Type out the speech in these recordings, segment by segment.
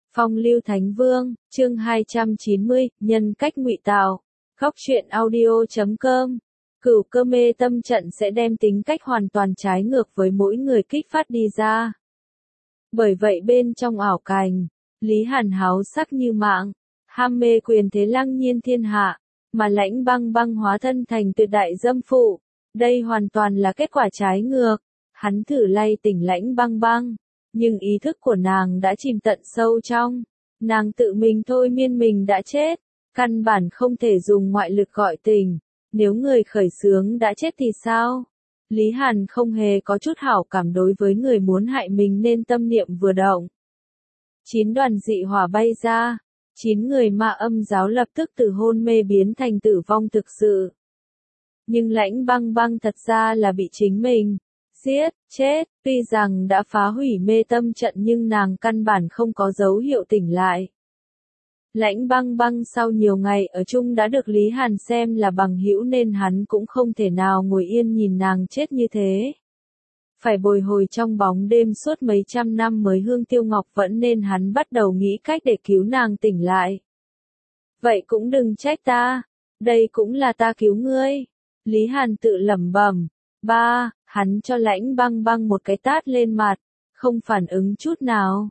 Phong lưu Thánh Vương, chương 290, nhân cách ngụy tạo. Góc truyện audio.com. Cửu cơ mê tâm trận sẽ đem tính cách hoàn toàn trái ngược với mỗi người kích phát đi ra. Bởi vậy bên trong ảo cảnh, Lý Hàn háo sắc như mạng, ham mê quyền thế lăng nhiên thiên hạ, mà Lãnh Băng Băng hóa thân thành tuyệt đại dâm phụ. Đây hoàn toàn là kết quả trái ngược. Hắn thử lay tỉnh Lãnh Băng Băng, nhưng ý thức của nàng đã chìm tận sâu trong. Nàng tự mình thôi miên mình đã chết, căn bản không thể dùng ngoại lực gọi tỉnh. Nếu người khởi xướng đã chết thì sao? Lý Hàn không hề có chút hảo cảm đối với người muốn hại mình nên tâm niệm vừa động. 9 đoàn dị hỏa bay ra, 9 người ma âm giáo lập tức từ hôn mê biến thành tử vong thực sự. Nhưng Lãnh Băng Băng thật ra là bị chính mình giết, chết, tuy rằng đã phá hủy mê tâm trận nhưng nàng căn bản không có dấu hiệu tỉnh lại. Lãnh Băng Băng sau nhiều ngày ở chung đã được Lý Hàn xem là bằng hữu nên hắn cũng không thể nào ngồi yên nhìn nàng chết như thế. Phải bồi hồi trong bóng đêm suốt mấy trăm năm mới hương tiêu ngọc vẫn nên hắn bắt đầu nghĩ cách để cứu nàng tỉnh lại. Vậy cũng đừng trách ta, đây cũng là ta cứu ngươi. Lý Hàn tự lẩm bẩm. Hắn cho Lãnh Băng Băng một cái tát lên mặt, không phản ứng chút nào.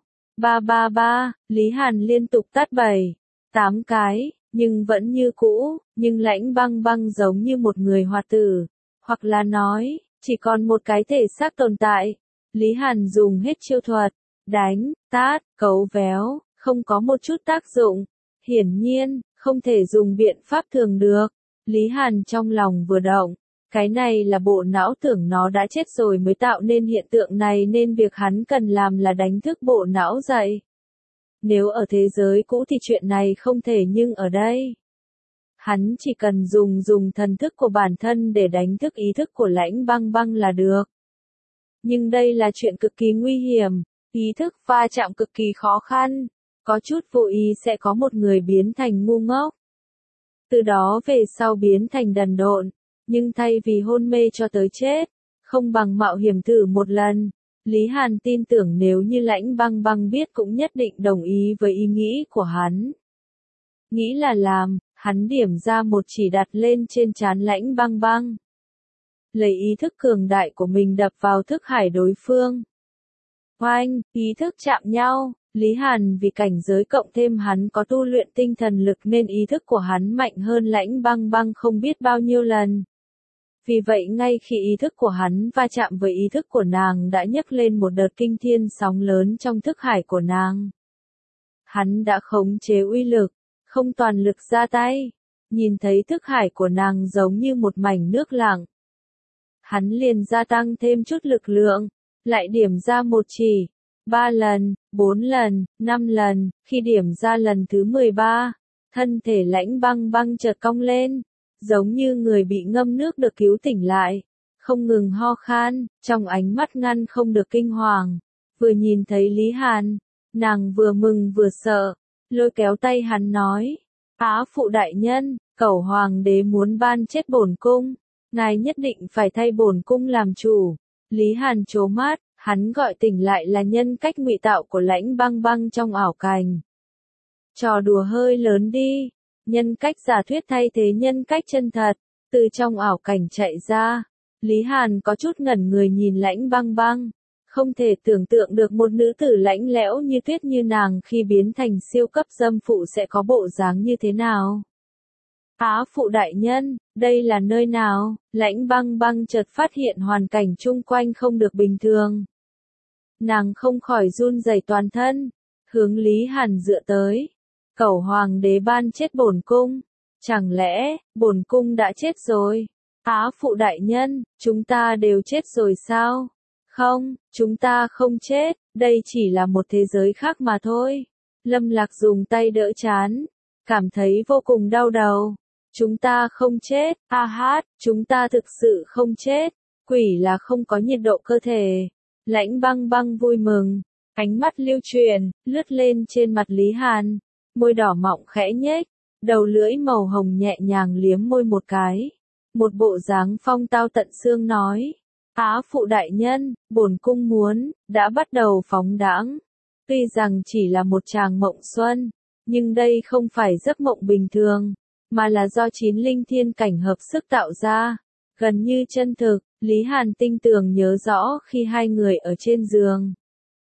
Lý Hàn liên tục tát 7, 8 cái, nhưng vẫn như cũ, nhưng Lãnh Băng Băng giống như một người hoạt tử, hoặc là nói, chỉ còn một cái thể xác tồn tại. Lý Hàn dùng hết chiêu thuật, đánh, tát, cấu véo, không có một chút tác dụng. Hiển nhiên, không thể dùng biện pháp thường được. Lý Hàn trong lòng vừa động. Cái này là bộ não tưởng nó đã chết rồi mới tạo nên hiện tượng này nên việc hắn cần làm là đánh thức bộ não dậy. Nếu ở thế giới cũ thì chuyện này không thể nhưng ở đây. Hắn chỉ cần dùng thần thức của bản thân để đánh thức ý thức của Lãnh Băng Băng là được. Nhưng đây là chuyện cực kỳ nguy hiểm, ý thức va chạm cực kỳ khó khăn, có chút vô ý sẽ có một người biến thành ngu ngốc. Từ đó về sau biến thành đần độn. Nhưng thay vì hôn mê cho tới chết, không bằng mạo hiểm thử một lần. Lý Hàn tin tưởng nếu như Lãnh Băng Băng biết cũng nhất định đồng ý với ý nghĩ của hắn. Nghĩ là làm, hắn điểm ra một chỉ đặt lên trên trán Lãnh Băng Băng. Lấy ý thức cường đại của mình đập vào thức hải đối phương. Oanh, ý thức chạm nhau. Lý Hàn vì cảnh giới cộng thêm hắn có tu luyện tinh thần lực nên ý thức của hắn mạnh hơn Lãnh Băng Băng không biết bao nhiêu lần. Vì vậy ngay khi ý thức của hắn va chạm với ý thức của nàng đã nhấc lên một đợt kinh thiên sóng lớn trong thức hải của nàng. Hắn đã khống chế uy lực, không toàn lực ra tay, nhìn thấy thức hải của nàng giống như một mảnh nước lặng. Hắn liền gia tăng thêm chút lực lượng, lại điểm ra một chỉ, 3 lần, 4 lần, 5 lần, khi điểm ra lần thứ 13, thân thể Lãnh Băng Băng chợt cong lên. Giống như người bị ngâm nước được cứu tỉnh lại, không ngừng ho khan, trong ánh mắt ngăn không được kinh hoàng. Vừa nhìn thấy Lý Hàn, nàng vừa mừng vừa sợ, lôi kéo tay hắn nói, Á phụ đại nhân, Cẩu hoàng đế muốn ban chết bổn cung, ngài nhất định phải thay bổn cung làm chủ. Lý Hàn trố mắt, hắn gọi tỉnh lại là nhân cách ngụy tạo của Lãnh Băng Băng trong ảo cảnh. Trò đùa hơi lớn đi. Nhân cách giả thuyết thay thế nhân cách chân thật, từ trong ảo cảnh chạy ra. Lý Hàn có chút ngẩn người nhìn Lãnh Băng Băng, không thể tưởng tượng được một nữ tử lạnh lẽo như tuyết như nàng khi biến thành siêu cấp dâm phụ sẽ có bộ dáng như thế nào. Á phụ đại nhân, đây là nơi nào? Lãnh Băng Băng chợt phát hiện hoàn cảnh chung quanh không được bình thường. Nàng không khỏi run rẩy toàn thân, hướng Lý Hàn dựa tới. Cẩu hoàng đế ban chết bổn cung, chẳng lẽ bổn cung đã chết rồi? Á phụ đại nhân, chúng ta đều chết rồi sao? Không, chúng ta không chết, đây chỉ là một thế giới khác mà thôi. Lâm Lạc dùng tay đỡ trán, cảm thấy vô cùng đau đầu. Chúng ta không chết, chúng ta thực sự không chết, quỷ là không có nhiệt độ cơ thể. Lãnh Băng Băng vui mừng, ánh mắt lưu truyền, lướt lên trên mặt Lý Hàn. Môi đỏ mọng khẽ nhếch, đầu lưỡi màu hồng nhẹ nhàng liếm môi một cái. Một bộ dáng phong tao tận xương nói. Á phụ đại nhân, bổn cung muốn, đã bắt đầu phóng đãng. Tuy rằng chỉ là một tràng mộng xuân, nhưng đây không phải giấc mộng bình thường, mà là do 9 linh thiên cảnh hợp sức tạo ra, gần như chân thực. Lý Hàn tinh tường nhớ rõ khi hai người ở trên giường,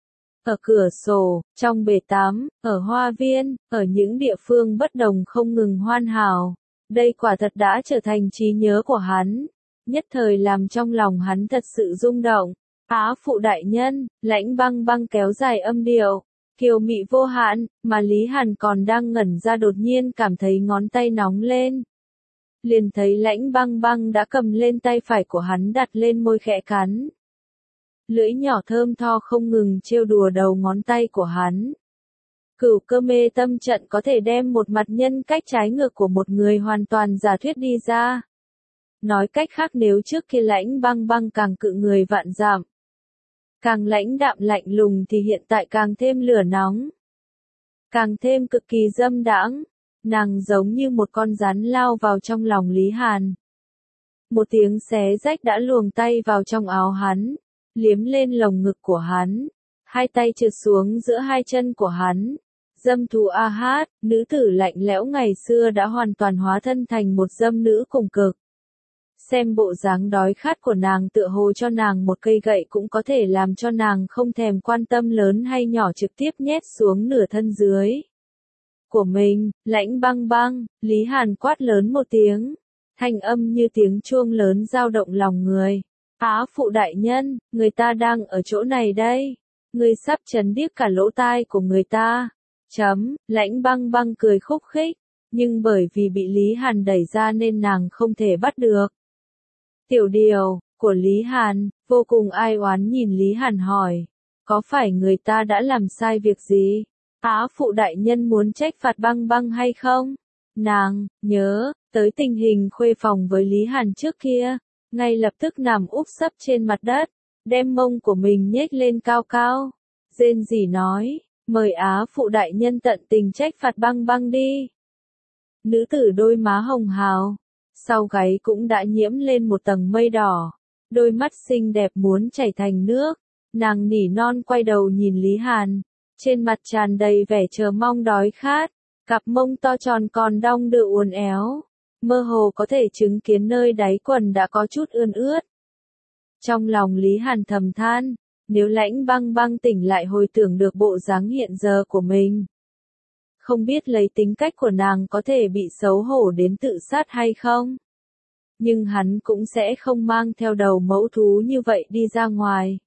ở cửa sổ, trong bể tắm, ở hoa viên, ở những địa phương bất đồng không ngừng hoàn hảo. Đây quả thật đã trở thành trí nhớ của hắn, nhất thời làm trong lòng hắn thật sự rung động. Á phụ đại nhân, Lãnh Băng Băng kéo dài âm điệu, kiều mị vô hạn, mà Lý Hàn còn đang ngẩn ra đột nhiên cảm thấy ngón tay nóng lên. Liền thấy Lãnh Băng Băng đã cầm lên tay phải của hắn đặt lên môi khẽ cắn. Lưỡi nhỏ thơm tho không ngừng trêu đùa đầu ngón tay của hắn. Cửu cơ mê tâm trận có thể đem một mặt nhân cách trái ngược của một người hoàn toàn giả thuyết đi ra. Nói cách khác, nếu trước kia Lãnh Băng Băng càng cự người vạn dặm, càng lãnh đạm lạnh lùng thì hiện tại càng thêm lửa nóng, càng thêm cực kỳ dâm đãng. Nàng giống như một con rắn lao vào trong lòng Lý Hàn. Một tiếng xé rách đã luồn tay vào trong áo hắn, liếm lên lồng ngực của hắn, hai tay trượt xuống giữa hai chân của hắn. Dâm thú a hát, nữ tử lạnh lẽo ngày xưa đã hoàn toàn hóa thân thành một dâm nữ cùng cực. Xem bộ dáng đói khát của nàng, tựa hồ cho nàng một cây gậy cũng có thể làm cho nàng không thèm quan tâm lớn hay nhỏ trực tiếp nhét xuống nửa thân dưới của mình. Lãnh Băng Băng, Lý Hàn quát lớn một tiếng, thanh âm như tiếng chuông lớn dao động lòng người. Á phụ đại nhân, người ta đang ở chỗ này đây, người sắp chấn điếc cả lỗ tai của người ta. Lãnh Băng Băng cười khúc khích, nhưng bởi vì bị Lý Hàn đẩy ra nên nàng không thể bắt được. Tiểu điều của Lý Hàn, vô cùng ai oán nhìn Lý Hàn hỏi, có phải người ta đã làm sai việc gì? Á phụ đại nhân muốn trách phạt Băng Băng hay không? Nàng nhớ tới tình hình khuê phòng với Lý Hàn trước kia, ngay lập tức nằm úp sấp trên mặt đất, đem mông của mình nhếch lên cao cao, rên rỉ nói, mời Á phụ đại nhân tận tình trách phạt Băng Băng đi. Nữ tử đôi má hồng hào, sau gáy cũng đã nhiễm lên một tầng mây đỏ, đôi mắt xinh đẹp muốn chảy thành nước, nàng nỉ non quay đầu nhìn Lý Hàn, trên mặt tràn đầy vẻ chờ mong đói khát, cặp mông to tròn còn đong đưa uốn éo, mơ hồ có thể chứng kiến nơi đáy quần đã có chút ươn ướt. Trong lòng Lý Hàn thầm than, nếu Lãnh Băng Băng tỉnh lại hồi tưởng được bộ dáng hiện giờ của mình, không biết lấy tính cách của nàng có thể bị xấu hổ đến tự sát hay không. Nhưng hắn cũng sẽ không mang theo đầu mẫu thú như vậy đi ra ngoài.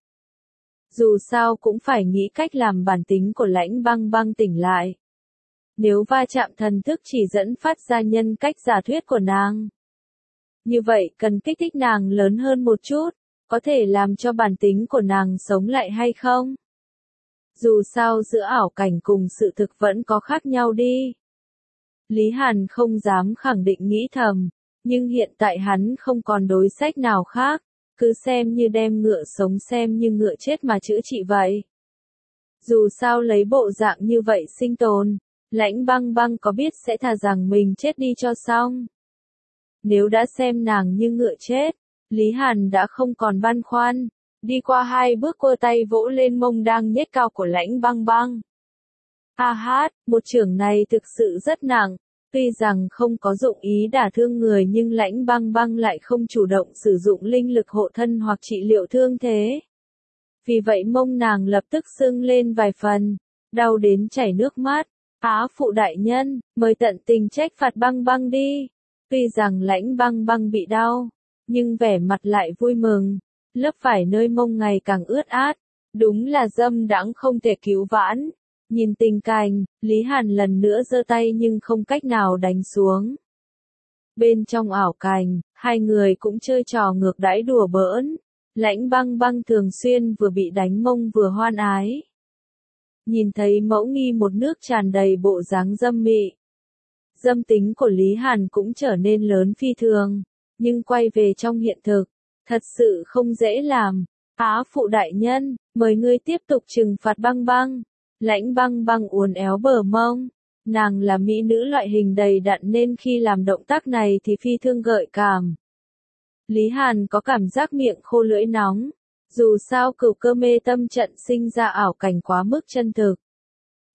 Dù sao cũng phải nghĩ cách làm bản tính của Lãnh Băng Băng tỉnh lại. Nếu va chạm thần thức chỉ dẫn phát ra nhân cách giả thuyết của nàng, như vậy cần kích thích nàng lớn hơn một chút, có thể làm cho bản tính của nàng sống lại hay không? Dù sao giữa ảo cảnh cùng sự thực vẫn có khác nhau đi. Lý Hàn không dám khẳng định nghĩ thầm, nhưng hiện tại hắn không còn đối sách nào khác, cứ xem như đem ngựa sống xem như ngựa chết mà chữa trị vậy. Dù sao lấy bộ dạng như vậy sinh tồn, Lãnh Băng Băng có biết sẽ thà rằng mình chết đi cho xong. Nếu đã xem nàng như ngựa chết, Lý Hàn đã không còn băn khoăn, đi qua hai bước quơ tay vỗ lên mông đang nhếch cao của Lãnh Băng Băng. A hát, một chưởng này thực sự rất nặng, tuy rằng không có dụng ý đả thương người nhưng Lãnh Băng Băng lại không chủ động sử dụng linh lực hộ thân hoặc trị liệu thương thế. Vì vậy mông nàng lập tức sưng lên vài phần, đau đến chảy nước mắt. Á phụ đại nhân, mời tận tình trách phạt Băng Băng đi. Tuy rằng Lãnh Băng Băng bị đau, nhưng vẻ mặt lại vui mừng, lớp vải nơi mông ngày càng ướt át, đúng là dâm đãng không thể cứu vãn. Nhìn tình cảnh, Lý Hàn lần nữa giơ tay nhưng không cách nào đánh xuống. Bên trong ảo cảnh, hai người cũng chơi trò ngược đãi đùa bỡn. Lãnh Băng Băng thường xuyên vừa bị đánh mông vừa hoan ái. Nhìn thấy mẫu nghi một nước tràn đầy bộ dáng dâm mị. Dâm tính của Lý Hàn cũng trở nên lớn phi thường, nhưng quay về trong hiện thực, thật sự không dễ làm. Á phụ đại nhân, mời ngươi tiếp tục trừng phạt Băng Băng. Lãnh Băng Băng uốn éo bờ mông. Nàng là mỹ nữ loại hình đầy đặn nên khi làm động tác này thì phi thường gợi cảm. Lý Hàn có cảm giác miệng khô lưỡi nóng. Dù sao cửu cơ mê tâm trận sinh ra ảo cảnh quá mức chân thực,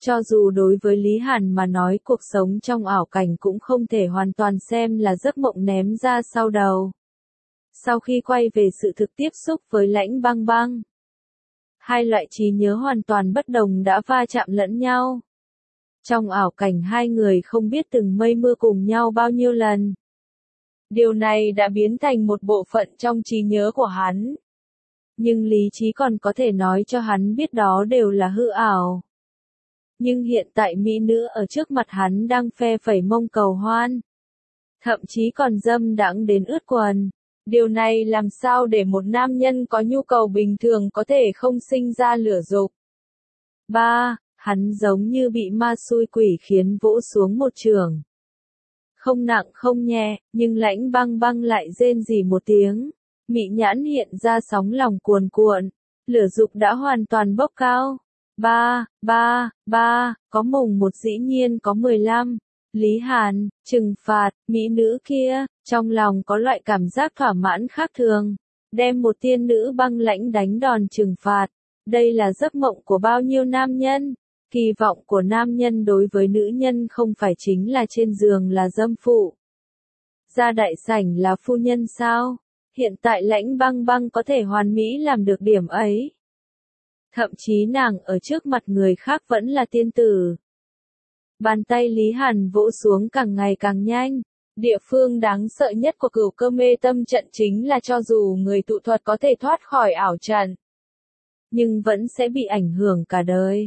Cho dù đối với Lý Hàn mà nói cuộc sống trong ảo cảnh cũng không thể hoàn toàn xem là giấc mộng ném ra sau đầu. Sau khi quay về sự thực tiếp xúc với Lãnh Băng Băng, hai loại trí nhớ hoàn toàn bất đồng đã va chạm lẫn nhau. Trong ảo cảnh hai người không biết từng mây mưa cùng nhau bao nhiêu lần. Điều này đã biến thành một bộ phận trong trí nhớ của hắn. Nhưng lý trí còn có thể nói cho hắn biết đó đều là hư ảo. Nhưng hiện tại mỹ nữ ở trước mặt hắn đang phe phẩy mông cầu hoan. Thậm chí còn dâm đãng đến ướt quần. Điều này làm sao để một nam nhân có nhu cầu bình thường có thể không sinh ra lửa dục. 3. Hắn giống như bị ma xui quỷ khiến vỗ xuống một chưởng. Không nặng không nhẹ, nhưng Lãnh Băng Băng lại rên rỉ một tiếng. Mị nhãn hiện ra sóng lòng cuồn cuộn. Lửa dục đã hoàn toàn bốc cao. 3, có mùng 1 dĩ nhiên có 15. Lý Hàn, trừng phạt, mỹ nữ kia, trong lòng có loại cảm giác thỏa mãn khác thường. Đem một tiên nữ băng lãnh đánh đòn trừng phạt. Đây là giấc mộng của bao nhiêu nam nhân. Kỳ vọng của nam nhân đối với nữ nhân không phải chính là trên giường là dâm phụ. Ra đại sảnh là phu nhân sao? Hiện tại Lãnh Băng Băng có thể hoàn mỹ làm được điểm ấy. Thậm chí nàng ở trước mặt người khác vẫn là tiên tử. Bàn tay Lý Hàn vỗ xuống càng ngày càng nhanh. Địa phương đáng sợ nhất của Cửu Cơ Mê Tâm Trận chính là cho dù người tụ thuật có thể thoát khỏi ảo trận, nhưng vẫn sẽ bị ảnh hưởng cả đời.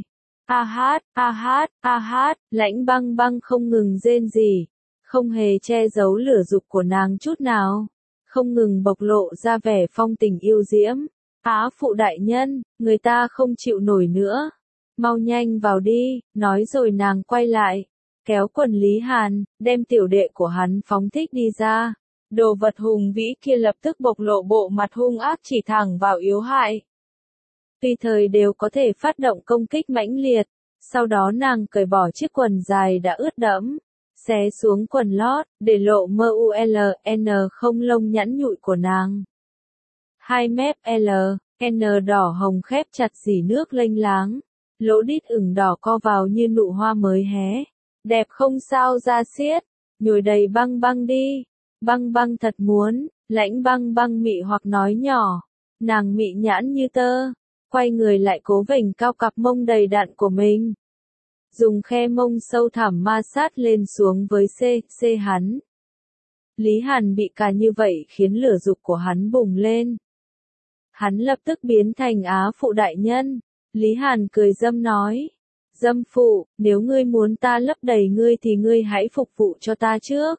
Lãnh Băng Băng không ngừng rên rỉ, không hề che giấu lửa dục của nàng chút nào, không ngừng bộc lộ ra vẻ phong tình yêu diễm. Á phụ đại nhân, người ta không chịu nổi nữa. Mau nhanh vào đi, nói rồi nàng quay lại, kéo quần Lý Hàn, đem tiểu đệ của hắn phóng thích đi ra. Đồ vật hùng vĩ kia lập tức bộc lộ bộ mặt hung ác chỉ thẳng vào yếu hại. Tùy thời đều có thể phát động công kích mãnh liệt. Sau đó nàng cởi bỏ chiếc quần dài đã ướt đẫm, xé xuống quần lót, để lộ MULN không lông nhẵn nhụi của nàng. Hai mép N đỏ hồng khép chặt dỉ nước lênh láng, lỗ đít ửng đỏ co vào như nụ hoa mới hé. Đẹp không sao ra xiết, nhồi đầy Băng Băng đi. Băng Băng thật muốn, Lãnh Băng Băng mị hoặc nói nhỏ. Nàng mị nhãn như tơ, quay người lại cố vểnh cao cặp mông đầy đặn của mình. Dùng khe mông sâu thẳm ma sát lên xuống với C hắn. Lý Hàn bị cà như vậy khiến lửa dục của hắn bùng lên. Hắn lập tức biến thành á phụ đại nhân. Lý Hàn cười dâm nói. Dâm phụ, nếu ngươi muốn ta lấp đầy ngươi thì ngươi hãy phục vụ cho ta trước.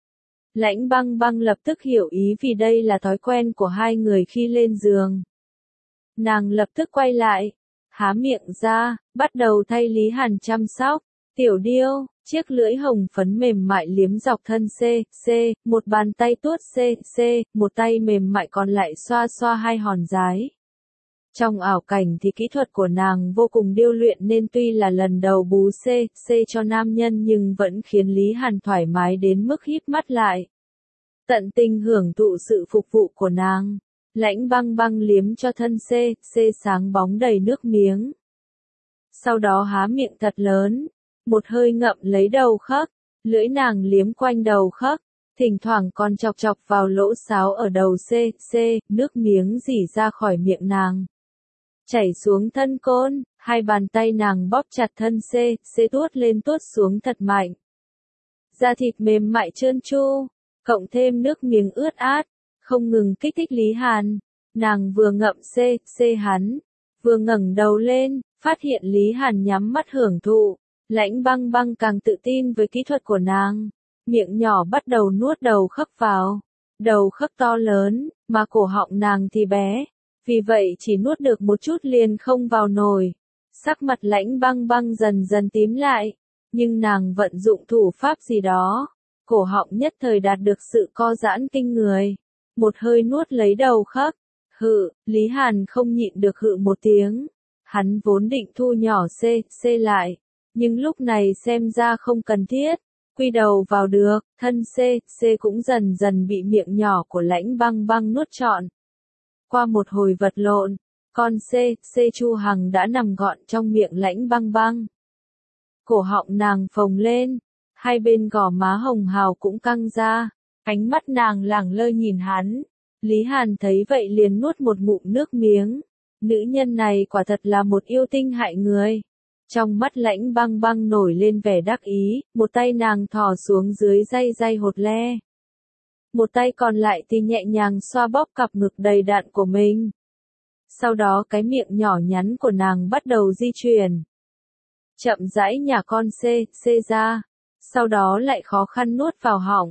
Lãnh Băng Băng lập tức hiểu ý vì đây là thói quen của hai người khi lên giường. Nàng lập tức quay lại, há miệng ra, bắt đầu thay Lý Hàn chăm sóc. Tiểu điêu, chiếc lưỡi hồng phấn mềm mại liếm dọc thân C, một bàn tay tuốt C, một tay mềm mại còn lại xoa xoa hai hòn dái. Trong ảo cảnh thì kỹ thuật của nàng vô cùng điêu luyện nên tuy là lần đầu bú C cho nam nhân nhưng vẫn khiến Lý Hàn thoải mái đến mức híp mắt lại. Tận tình hưởng thụ sự phục vụ của nàng. Lãnh Băng Băng liếm cho thân C sáng bóng đầy nước miếng. Sau đó há miệng thật lớn, một hơi ngậm lấy đầu khấc, lưỡi nàng liếm quanh đầu khấc, thỉnh thoảng còn chọc chọc vào lỗ sáo ở đầu C, nước miếng rỉ ra khỏi miệng nàng. Chảy xuống thân côn, hai bàn tay nàng bóp chặt thân C tuốt lên tuốt xuống thật mạnh. Da thịt mềm mại trơn tru, cộng thêm nước miếng ướt át, không ngừng kích thích Lý Hàn. Nàng vừa ngậm C hắn, vừa ngẩng đầu lên, phát hiện Lý Hàn nhắm mắt hưởng thụ. Lãnh Băng Băng càng tự tin với kỹ thuật của nàng, miệng nhỏ bắt đầu nuốt đầu khấc vào. Đầu khấc to lớn, mà cổ họng nàng thì bé, vì vậy chỉ nuốt được một chút liền không vào nổi. Sắc mặt Lãnh Băng Băng dần dần tím lại, nhưng nàng vận dụng thủ pháp gì đó, cổ họng nhất thời đạt được sự co giãn kinh người. Một hơi nuốt lấy đầu khấc. Lý Hàn không nhịn được hự một tiếng. Hắn vốn định thu nhỏ C lại, nhưng lúc này xem ra không cần thiết. Quy đầu vào được, thân C cũng dần dần bị miệng nhỏ của Lãnh Băng Băng nuốt trọn. Qua một hồi vật lộn, con C Chu Hằng đã nằm gọn trong miệng Lãnh Băng Băng. cổ họng nàng phồng lên, hai bên gò má hồng hào cũng căng ra, ánh mắt nàng lẳng lơ nhìn hắn. Lý Hàn thấy vậy liền nuốt một ngụm nước miếng. Nữ nhân này quả thật là một yêu tinh hại người. Trong mắt Lãnh Băng Băng nổi lên vẻ đắc ý, một tay nàng thò xuống dưới day hột le. Một tay còn lại thì nhẹ nhàng xoa bóp cặp ngực đầy đặn của mình. Sau đó cái miệng nhỏ nhắn của nàng bắt đầu di chuyển. Chậm rãi nhả con C ra. Sau đó lại khó khăn nuốt vào họng.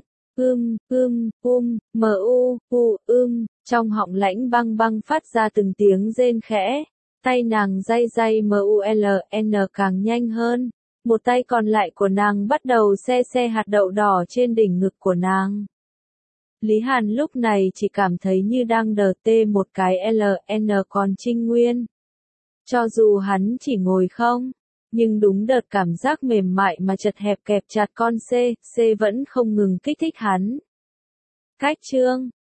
Trong họng Lãnh Băng Băng phát ra từng tiếng rên khẽ. Tay nàng day muln càng nhanh hơn. Một tay còn lại của nàng bắt đầu xe hạt đậu đỏ trên đỉnh ngực của nàng. Lý Hàn lúc này chỉ cảm thấy như đang đờ tê một cái LN còn trinh nguyên. Cho dù hắn chỉ ngồi không, nhưng đúng đợt cảm giác mềm mại mà chật hẹp kẹp chặt con C vẫn không ngừng kích thích hắn. Cách chương